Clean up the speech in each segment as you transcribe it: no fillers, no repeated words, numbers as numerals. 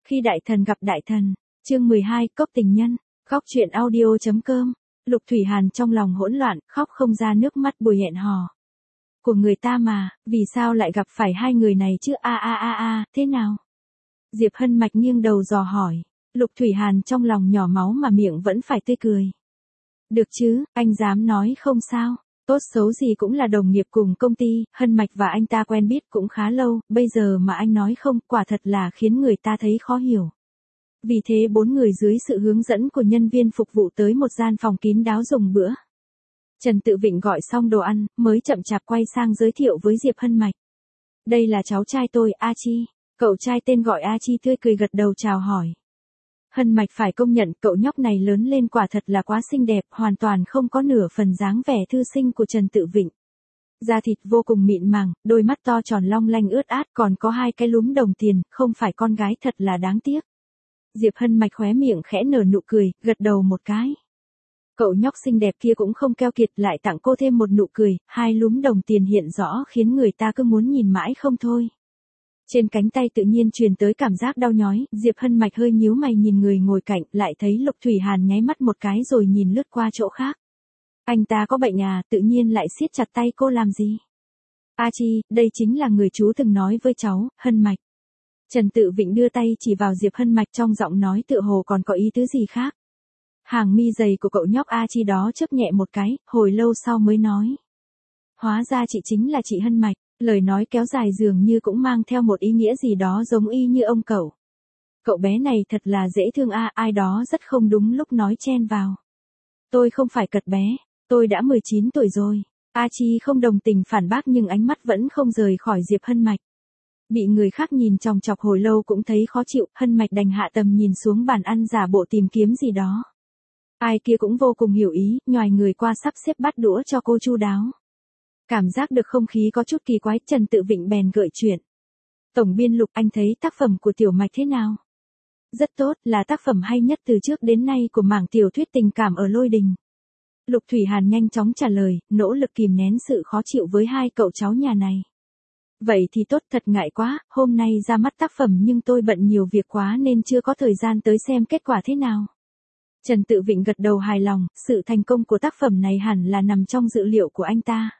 Khi đại thần gặp đại thần, chương 12, cốc tình nhân, khóc chuyện audio.com, Lục Thủy Hàn trong lòng hỗn loạn, khóc không ra nước mắt buổi hẹn hò. Của người ta mà, vì sao lại gặp phải hai người này chứ thế nào? Diệp Hân Mạch nghiêng đầu dò hỏi, Lục Thủy Hàn trong lòng nhỏ máu mà miệng vẫn phải tươi cười. Được chứ, anh dám nói không sao, tốt xấu gì cũng là đồng nghiệp cùng công ty, Hân Mạch và anh ta quen biết cũng khá lâu, bây giờ mà anh nói không, quả thật là khiến người ta thấy khó hiểu. Vì thế bốn người dưới sự hướng dẫn của nhân viên phục vụ tới một gian phòng kín đáo dùng bữa. Trần Tự Vịnh gọi xong đồ ăn, mới chậm chạp quay sang giới thiệu với Diệp Hân Mạch. Đây là cháu trai tôi, A Chi. Cậu trai tên gọi A Chi tươi cười gật đầu chào hỏi. Hân Mạch phải công nhận cậu nhóc này lớn lên quả thật là quá xinh đẹp, hoàn toàn không có nửa phần dáng vẻ thư sinh của Trần Tự Vịnh. Da thịt vô cùng mịn màng, đôi mắt to tròn long lanh ướt át còn có hai cái lúm đồng tiền, không phải con gái thật là đáng tiếc. Diệp Hân Mạch khóe miệng khẽ nở nụ cười, gật đầu một cái. Cậu nhóc xinh đẹp kia cũng không keo kiệt lại tặng cô thêm một nụ cười, hai lúm đồng tiền hiện rõ khiến người ta cứ muốn nhìn mãi không thôi. Trên cánh tay tự nhiên truyền tới cảm giác đau nhói, Diệp Hân Mạch hơi nhíu mày nhìn người ngồi cạnh, lại thấy Lục Thủy Hàn nháy mắt một cái rồi nhìn lướt qua chỗ khác. Anh ta có bệnh à, tự nhiên lại siết chặt tay cô làm gì? A Chi, đây chính là người chú từng nói với cháu, Hân Mạch. Trần Tự Vịnh đưa tay chỉ vào Diệp Hân Mạch trong giọng nói tựa hồ còn có ý tứ gì khác. Hàng mi dày của cậu nhóc A Chi đó chớp nhẹ một cái, hồi lâu sau mới nói. Hóa ra chị chính là chị Hân Mạch, lời nói kéo dài dường như cũng mang theo một ý nghĩa gì đó giống y như ông cậu. Cậu bé này thật là dễ thương ai đó rất không đúng lúc nói chen vào. Tôi không phải cật bé, tôi đã 19 tuổi rồi. A Chi không đồng tình phản bác nhưng ánh mắt vẫn không rời khỏi Diệp Hân Mạch. Bị người khác nhìn chòng chọc hồi lâu cũng thấy khó chịu, Hân Mạch đành hạ tầm nhìn xuống bàn ăn giả bộ tìm kiếm gì đó. Ai kia cũng vô cùng hiểu ý, nhoài người qua sắp xếp bát đũa cho cô chu đáo. Cảm giác được không khí có chút kỳ quái, Trần Tự Vịnh bèn gợi chuyện. Tổng biên Lục, anh thấy tác phẩm của Tiểu Mạch thế nào? Rất tốt, là tác phẩm hay nhất từ trước đến nay của mảng tiểu thuyết tình cảm ở Lôi Đình. Lục Thủy Hàn nhanh chóng trả lời, nỗ lực kìm nén sự khó chịu với hai cậu cháu nhà này. Vậy thì tốt, thật ngại quá, hôm nay ra mắt tác phẩm nhưng tôi bận nhiều việc quá nên chưa có thời gian tới xem kết quả thế nào. Trần Tự Vịnh gật đầu hài lòng, sự thành công của tác phẩm này hẳn là nằm trong dự liệu của anh ta.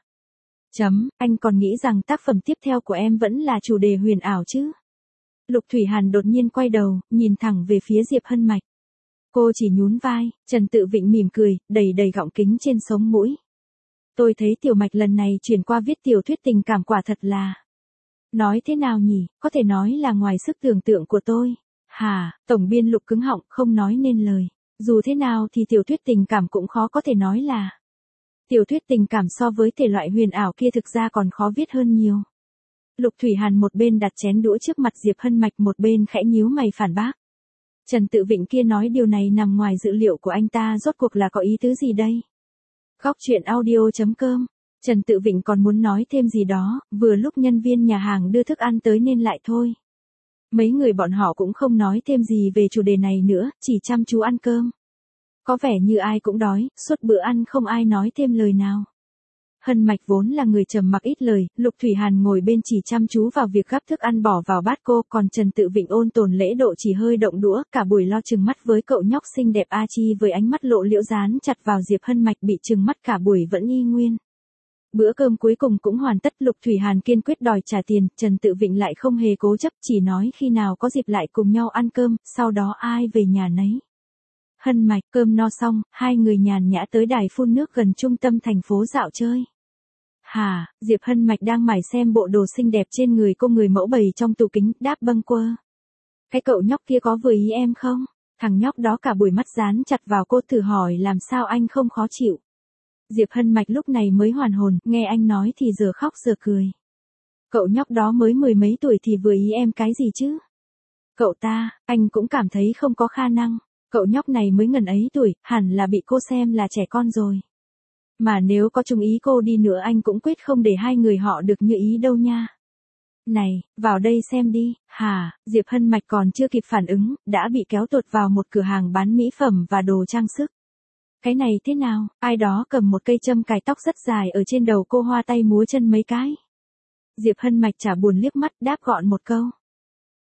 Anh còn nghĩ rằng tác phẩm tiếp theo của em vẫn là chủ đề huyền ảo chứ? Lục Thủy Hàn đột nhiên quay đầu, nhìn thẳng về phía Diệp Hân Mạch. Cô chỉ nhún vai, Trần Tự Vịnh mỉm cười, đầy đầy gọng kính trên sống mũi. Tôi thấy Tiểu Mạch lần này chuyển qua viết tiểu thuyết tình cảm quả thật là... Nói thế nào nhỉ, có thể nói là ngoài sức tưởng tượng của tôi. Tổng biên Lục cứng họng không nói nên lời. Dù thế nào thì tiểu thuyết tình cảm cũng khó có thể nói là. Tiểu thuyết tình cảm so với thể loại huyền ảo kia thực ra còn khó viết hơn nhiều. Lục Thủy Hàn một bên đặt chén đũa trước mặt Diệp Hân Mạch một bên khẽ nhíu mày phản bác. Trần Tự Vịnh kia nói điều này nằm ngoài dự liệu của anh ta, rốt cuộc là có ý tứ gì đây? Khóc chuyện audio.com. Trần Tự Vịnh còn muốn nói thêm gì đó, vừa lúc nhân viên nhà hàng đưa thức ăn tới nên lại thôi. Mấy người bọn họ cũng không nói thêm gì về chủ đề này nữa, chỉ chăm chú ăn cơm. Có vẻ như ai cũng đói, suốt bữa ăn không ai nói thêm lời nào. Hân Mạch vốn là người trầm mặc ít lời, Lục Thủy Hàn ngồi bên chỉ chăm chú vào việc gắp thức ăn bỏ vào bát cô, còn Trần Tự Vịnh ôn tồn lễ độ chỉ hơi động đũa, cả buổi lo trừng mắt với cậu nhóc xinh đẹp A Chi với ánh mắt lộ liễu dán chặt vào Diệp Hân Mạch bị trừng mắt cả buổi vẫn y nguyên. Bữa cơm cuối cùng cũng hoàn tất, Lục Thủy Hàn kiên quyết đòi trả tiền, Trần Tự Vịnh lại không hề cố chấp, chỉ nói khi nào có dịp lại cùng nhau ăn cơm, sau đó ai về nhà nấy. Hân Mạch, cơm no xong, hai người nhàn nhã tới đài phun nước gần trung tâm thành phố dạo chơi. Diệp Hân Mạch đang mải xem bộ đồ xinh đẹp trên người cô, người mẫu bày trong tủ kính, đáp bâng quơ. Cái cậu nhóc kia có vừa ý em không? Thằng nhóc đó cả buổi mắt dán chặt vào cô, thử hỏi làm sao anh không khó chịu. Diệp Hân Mạch lúc này mới hoàn hồn, nghe anh nói thì giờ khóc giờ cười. Cậu nhóc đó mới mười mấy tuổi thì vừa ý em cái gì chứ? Cậu ta, anh cũng cảm thấy không có khả năng. Cậu nhóc này mới ngần ấy tuổi, hẳn là bị cô xem là trẻ con rồi. Mà nếu có chung ý cô đi nữa anh cũng quyết không để hai người họ được như ý đâu nha. Này, vào đây xem đi. Diệp Hân Mạch còn chưa kịp phản ứng, đã bị kéo tuột vào một cửa hàng bán mỹ phẩm và đồ trang sức. Cái này thế nào? Ai đó cầm một cây châm cài tóc rất dài ở trên đầu cô, hoa tay múa chân mấy cái. Diệp Hân Mạch chả buồn liếc mắt, đáp gọn một câu.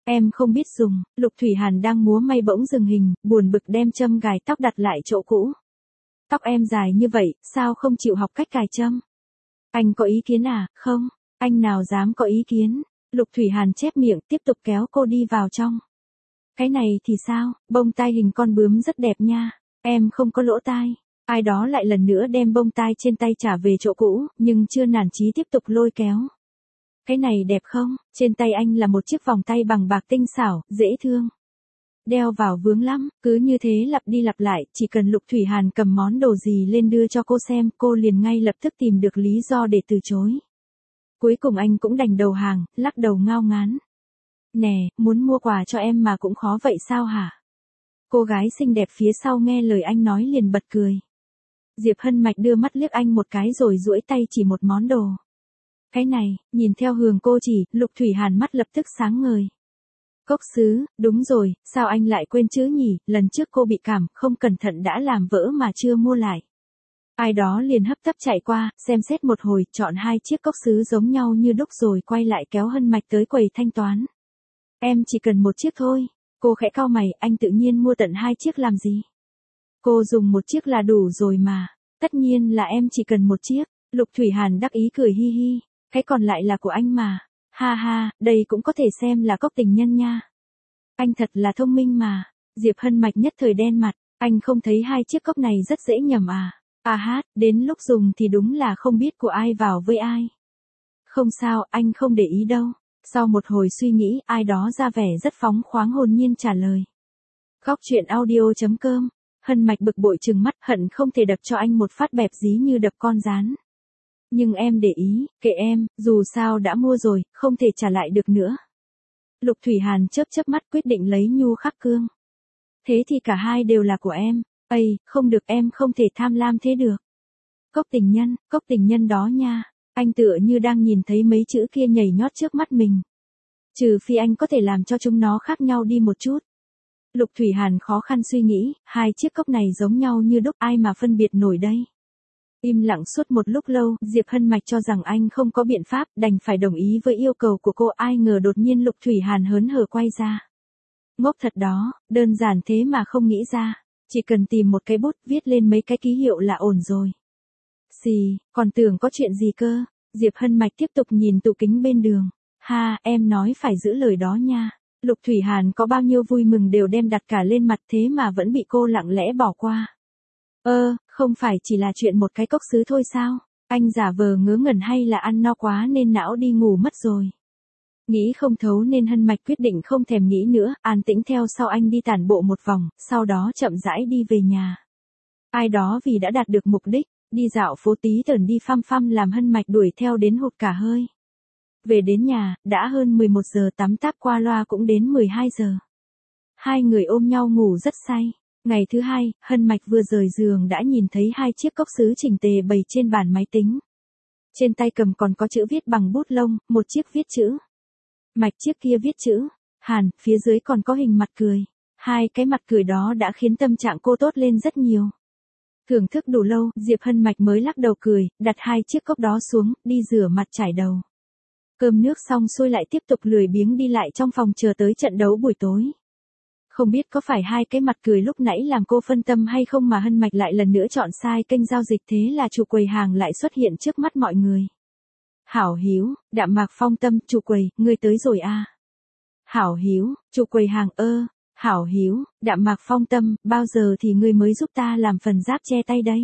Em không biết dùng, Lục Thủy Hàn đang múa may bỗng dừng hình, buồn bực đem châm gài tóc đặt lại chỗ cũ. Tóc em dài như vậy, sao không chịu học cách cài châm? Anh có ý kiến à? Không, anh nào dám có ý kiến. Lục Thủy Hàn chép miệng tiếp tục kéo cô đi vào trong. Cái này thì sao, bông tai hình con bướm rất đẹp nha. Em không có lỗ tai. Ai đó lại lần nữa đem bông tai trên tay trả về chỗ cũ, nhưng chưa nản chí tiếp tục lôi kéo. Cái này đẹp không? Trên tay anh là một chiếc vòng tay bằng bạc tinh xảo, dễ thương. Đeo vào vướng lắm, cứ như thế lặp đi lặp lại, chỉ cần Lục Thủy Hàn cầm món đồ gì lên đưa cho cô xem, cô liền ngay lập tức tìm được lý do để từ chối. Cuối cùng anh cũng đành đầu hàng, lắc đầu ngao ngán. Nè, muốn mua quà cho em mà cũng khó vậy sao hả? Cô gái xinh đẹp phía sau nghe lời anh nói liền bật cười. Diệp Hân Mạch đưa mắt liếc anh một cái rồi duỗi tay chỉ một món đồ. Cái này, nhìn theo hướng cô chỉ, Lục Thủy Hàn mắt lập tức sáng ngời. Cốc sứ, đúng rồi, sao anh lại quên chữ nhỉ, lần trước cô bị cảm, không cẩn thận đã làm vỡ mà chưa mua lại. Ai đó liền hấp tấp chạy qua, xem xét một hồi, chọn 2 chiếc cốc sứ giống nhau như đúc rồi quay lại kéo Hân Mạch tới quầy thanh toán. Em chỉ cần 1 chiếc thôi. Cô khẽ cau mày, anh tự nhiên mua tận 2 chiếc làm gì? Cô dùng 1 chiếc là đủ rồi mà. Tất nhiên là em chỉ cần 1 chiếc. Lục Thủy Hàn đắc ý cười hi hi. Cái còn lại là của anh mà. Ha ha, đây cũng có thể xem là cốc tình nhân nha. Anh thật là thông minh mà. Diệp Hân Mạch nhất thời đen mặt. Anh không thấy 2 chiếc cốc này rất dễ nhầm à? À hát, đến lúc dùng thì đúng là không biết của ai vào với ai. Không sao, anh không để ý đâu. Sau một hồi suy nghĩ, ai đó ra vẻ rất phóng khoáng hồn nhiên trả lời. Góc truyện audio.com. Hân Mạch bực bội trừng mắt, hận không thể đập cho anh một phát bẹp dí như đập con gián. Nhưng em để ý, kệ em, dù sao đã mua rồi, không thể trả lại được nữa. Lục Thủy Hàn chớp chớp mắt quyết định lấy nhu khắc cương. Thế thì cả hai đều là của em. Ây, không được, em không thể tham lam thế được. Cốc tình nhân đó nha. Anh tựa như đang nhìn thấy mấy chữ kia nhảy nhót trước mắt mình. Trừ phi anh có thể làm cho chúng nó khác nhau đi một chút. Lục Thủy Hàn khó khăn suy nghĩ, 2 chiếc cốc này giống nhau như đúc, ai mà phân biệt nổi đây. Im lặng suốt một lúc lâu, Diệp Hân Mạch cho rằng anh không có biện pháp, đành phải đồng ý với yêu cầu của cô, ai ngờ đột nhiên Lục Thủy Hàn hớn hở quay ra. Ngốc thật đó, đơn giản thế mà không nghĩ ra, chỉ cần tìm một cái bút viết lên mấy cái ký hiệu là ổn rồi. Xì, còn tưởng có chuyện gì cơ. Diệp Hân Mạch tiếp tục nhìn tủ kính bên đường. Ha, em nói phải giữ lời đó nha. Lục Thủy Hàn có bao nhiêu vui mừng đều đem đặt cả lên mặt thế mà vẫn bị cô lặng lẽ bỏ qua. Không phải chỉ là chuyện một cái cốc sứ thôi sao? Anh giả vờ ngớ ngẩn hay là ăn no quá nên não đi ngủ mất rồi? Nghĩ không thấu nên Hân Mạch quyết định không thèm nghĩ nữa, an tĩnh theo sau anh đi tản bộ một vòng, sau đó chậm rãi đi về nhà. Ai đó vì đã đạt được mục đích, đi dạo phố tí tởn đi phăm phăm làm Hân Mạch đuổi theo đến hụt cả hơi. Về đến nhà, đã hơn 11 giờ, tắm táp qua loa cũng đến 12 giờ. Hai người ôm nhau ngủ rất say. Ngày thứ hai, Hân Mạch vừa rời giường đã nhìn thấy 2 chiếc cốc sứ chỉnh tề bày trên bàn máy tính. Trên tay cầm còn có chữ viết bằng bút lông, một chiếc viết chữ Mạch, chiếc kia viết chữ Hàn, phía dưới còn có hình mặt cười. 2 cái mặt cười đó đã khiến tâm trạng cô tốt lên rất nhiều. Thưởng thức đủ lâu, Diệp Hân Mạch mới lắc đầu cười, đặt 2 chiếc cốc đó xuống, đi rửa mặt chải đầu. Cơm nước xong xuôi lại tiếp tục lười biếng đi lại trong phòng chờ tới trận đấu buổi tối. Không biết có phải 2 cái mặt cười lúc nãy làm cô phân tâm hay không mà Hân Mạch lại lần nữa chọn sai kênh giao dịch, thế là chủ quầy hàng lại xuất hiện trước mắt mọi người. Hảo Hiếu, Đạm Mạc Phong Tâm, chủ quầy, ngươi tới rồi à? Hảo Hiếu, chủ quầy hàng, Hảo Hiếu, Đạm Mạc Phong Tâm, bao giờ thì ngươi mới giúp ta làm phần giáp che tay đây?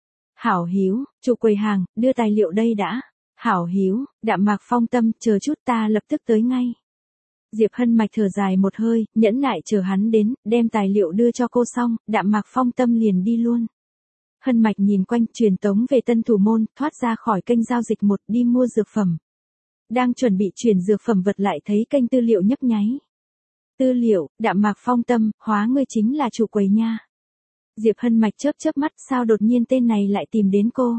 Hảo Hiếu, chủ quầy hàng, đưa tài liệu đây đã. Hảo Hiếu, Đạm Mạc Phong Tâm, chờ chút ta lập tức tới ngay. Diệp Hân Mạch thở dài một hơi, nhẫn nại chờ hắn đến, đem tài liệu đưa cho cô xong, Đạm Mạc Phong Tâm liền đi luôn. Hân Mạch nhìn quanh, truyền tống về Tân Thủ Môn, thoát ra khỏi kênh giao dịch một, đi mua dược phẩm. Đang chuẩn bị chuyển dược phẩm vật lại thấy kênh tư liệu nhấp nháy. Tư liệu, Đạm Mạc Phong Tâm, hóa ngươi chính là chủ quầy nha. Diệp Hân Mạch chớp chớp mắt, sao đột nhiên tên này lại tìm đến cô?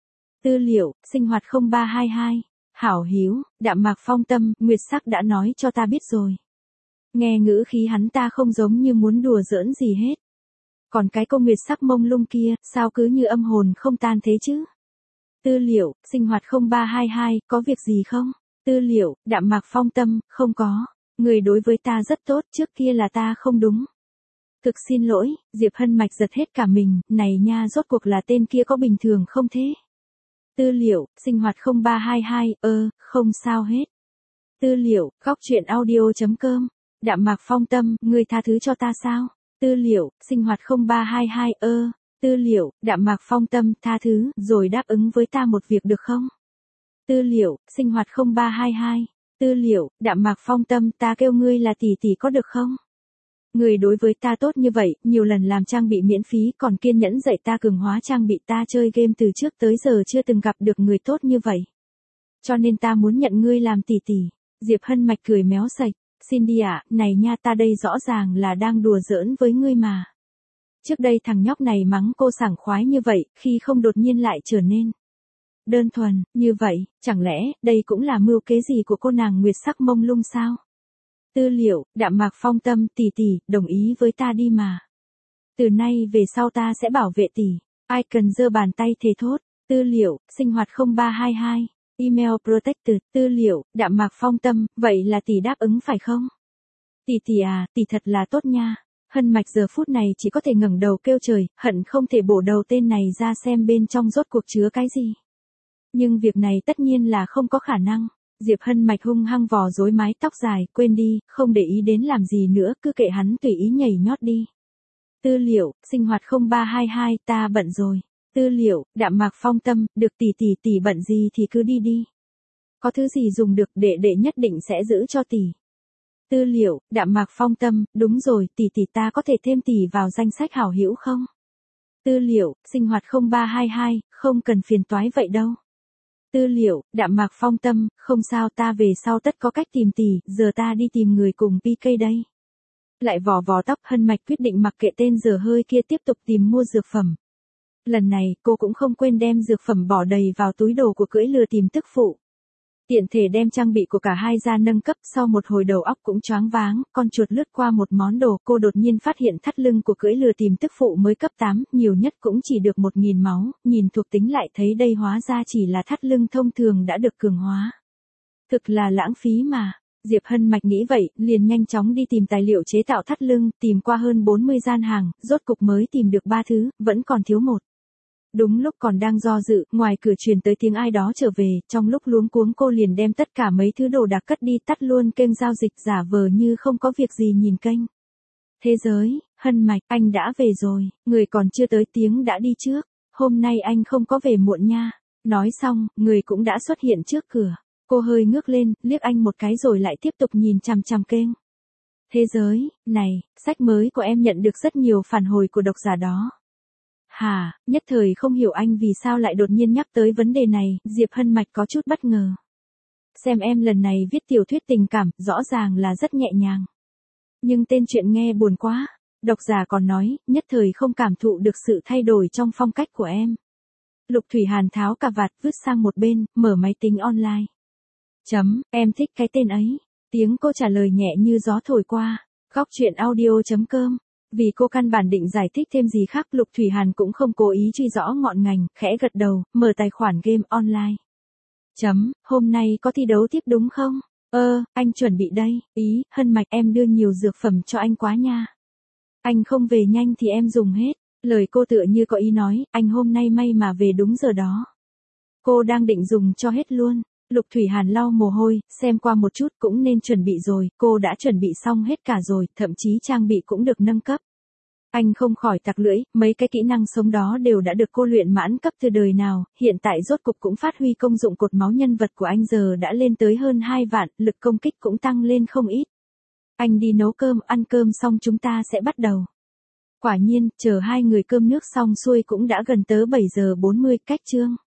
Tư liệu, sinh hoạt 0322. Hảo Hiếu, Đạm Mạc Phong Tâm, Nguyệt Sắc đã nói cho ta biết rồi. Nghe ngữ khí hắn ta không giống như muốn đùa giỡn gì hết. Còn cái cô Nguyệt Sắc mông lung kia, sao cứ như âm hồn không tan thế chứ? Tư liệu, sinh hoạt 0322, có việc gì không? Tư liệu, Đạm Mạc Phong Tâm, không có. Người đối với ta rất tốt, trước kia là ta không đúng. Thực xin lỗi, Diệp Hân Mạch giật hết cả mình, này nha, rốt cuộc là tên kia có bình thường không thế? Tư liệu, sinh hoạt 0322, không sao hết. Tư liệu, góc truyện audio.com, Đạm Mạc Phong Tâm, ngươi tha thứ cho ta sao? Tư liệu, sinh hoạt 0322, tư liệu, Đạm Mạc Phong Tâm, tha thứ, rồi đáp ứng với ta một việc được không? Tư liệu, sinh hoạt 0322, tư liệu, Đạm Mạc Phong Tâm, ta kêu ngươi là tỷ tỷ có được không? Người đối với ta tốt như vậy, nhiều lần làm trang bị miễn phí, còn kiên nhẫn dạy ta cường hóa trang bị, ta chơi game từ trước tới giờ chưa từng gặp được người tốt như vậy. Cho nên ta muốn nhận ngươi làm tỷ tỷ. Diệp Hân Mạch cười méo sạch, Cindy ạ, này nha, ta đây rõ ràng là đang đùa giỡn với ngươi mà. Trước đây thằng nhóc này mắng cô sảng khoái như vậy, khi không đột nhiên lại trở nên đơn thuần, như vậy, chẳng lẽ, đây cũng là mưu kế gì của cô nàng Nguyệt Sắc mông lung sao? Tư liệu, Đạm Mạc Phong Tâm, tỷ tỷ, đồng ý với ta đi mà. Từ nay về sau ta sẽ bảo vệ tỷ. Ai cần giơ bàn tay thề thốt. Tư liệu, sinh hoạt 0322, email protected, tư liệu, Đạm Mạc Phong Tâm, vậy là tỷ đáp ứng phải không? Tỷ tỷ à, tỷ thật là tốt nha. Hân Mạch giờ phút này chỉ có thể ngẩng đầu kêu trời, hận không thể bổ đầu tên này ra xem bên trong rốt cuộc chứa cái gì. Nhưng việc này tất nhiên là không có khả năng. Diệp Hân Mạch hung hăng vò rối mái tóc dài, quên đi, không để ý đến làm gì nữa, cứ kệ hắn tùy ý nhảy nhót đi. Tư liệu, sinh hoạt 0322, ta bận rồi. Tư liệu, Đạm Mạc Phong Tâm, được tỷ bận gì thì cứ đi đi. Có thứ gì dùng được, đệ nhất định sẽ giữ cho tỷ. Tư liệu, Đạm Mạc Phong Tâm, đúng rồi, tỷ ta có thể thêm tỷ vào danh sách hảo hữu không? Tư liệu, sinh hoạt 0322, không cần phiền toái vậy đâu. Tư liệu, Đạm Mạc Phong Tâm, không sao, ta về sau tất có cách tìm tỷ, giờ ta đi tìm người cùng PK đây. Lại vò tóc, Hân Mạch quyết định mặc kệ tên dở hơi kia tiếp tục tìm mua dược phẩm. Lần này, cô cũng không quên đem dược phẩm bỏ đầy vào túi đồ của cưỡi lừa tìm tức phụ. Tiện thể đem trang bị của cả hai ra nâng cấp, sau một hồi đầu óc cũng choáng váng, con chuột lướt qua một món đồ, cô đột nhiên phát hiện thắt lưng của cưỡi lừa tìm tức phụ mới cấp 8, nhiều nhất cũng chỉ được 1000 máu, nhìn thuộc tính lại thấy đây hóa ra chỉ là thắt lưng thông thường đã được cường hóa. Thực là lãng phí mà. Diệp Hân Mạch nghĩ vậy, liền nhanh chóng đi tìm tài liệu chế tạo thắt lưng, tìm qua hơn 40 gian hàng, rốt cục mới tìm được 3 thứ, vẫn còn thiếu một. Đúng lúc còn đang do dự, ngoài cửa truyền tới tiếng ai đó trở về, trong lúc luống cuống cô liền đem tất cả mấy thứ đồ đạc cất đi, tắt luôn kênh giao dịch, giả vờ như không có việc gì nhìn kênh. Thế giới, Hân Mạch, anh đã về rồi, người còn chưa tới tiếng đã đi trước, hôm nay anh không có về muộn nha. Nói xong, người cũng đã xuất hiện trước cửa. Cô hơi ngước lên, liếc anh một cái rồi lại tiếp tục nhìn chằm chằm kênh. Thế giới, này, sách mới của em nhận được rất nhiều phản hồi của độc giả đó. Hả, nhất thời không hiểu anh vì sao lại đột nhiên nhắc tới vấn đề này, Diệp Hân Mạch có chút bất ngờ. Xem em lần này viết tiểu thuyết tình cảm, rõ ràng là rất nhẹ nhàng. Nhưng tên chuyện nghe buồn quá, độc giả còn nói, nhất thời không cảm thụ được sự thay đổi trong phong cách của em. Lục Thủy Hàn tháo cà vạt vứt sang một bên, mở máy tính online. Em thích cái tên ấy. Tiếng cô trả lời nhẹ như gió thổi qua. Góc truyện audio.com. Vì cô căn bản định giải thích thêm gì khác, Lục Thủy Hàn cũng không cố ý truy rõ ngọn ngành, khẽ gật đầu, mở tài khoản game online. Hôm nay có thi đấu tiếp đúng không? Anh chuẩn bị đây, Hân Mạch em đưa nhiều dược phẩm cho anh quá nha. Anh không về nhanh thì em dùng hết. Lời cô tựa như có ý nói, anh hôm nay may mà về đúng giờ đó. Cô đang định dùng cho hết luôn. Lục Thủy Hàn lau mồ hôi, xem qua một chút cũng nên chuẩn bị rồi, cô đã chuẩn bị xong hết cả rồi, thậm chí trang bị cũng được nâng cấp. Anh không khỏi tặc lưỡi, mấy cái kỹ năng sống đó đều đã được cô luyện mãn cấp từ đời nào, hiện tại rốt cục cũng phát huy công dụng, cột máu nhân vật của anh giờ đã lên tới hơn 2 vạn, lực công kích cũng tăng lên không ít. Anh đi nấu cơm, ăn cơm xong chúng ta sẽ bắt đầu. Quả nhiên, chờ hai người cơm nước xong xuôi cũng đã gần tới 7 giờ 40, cách chương.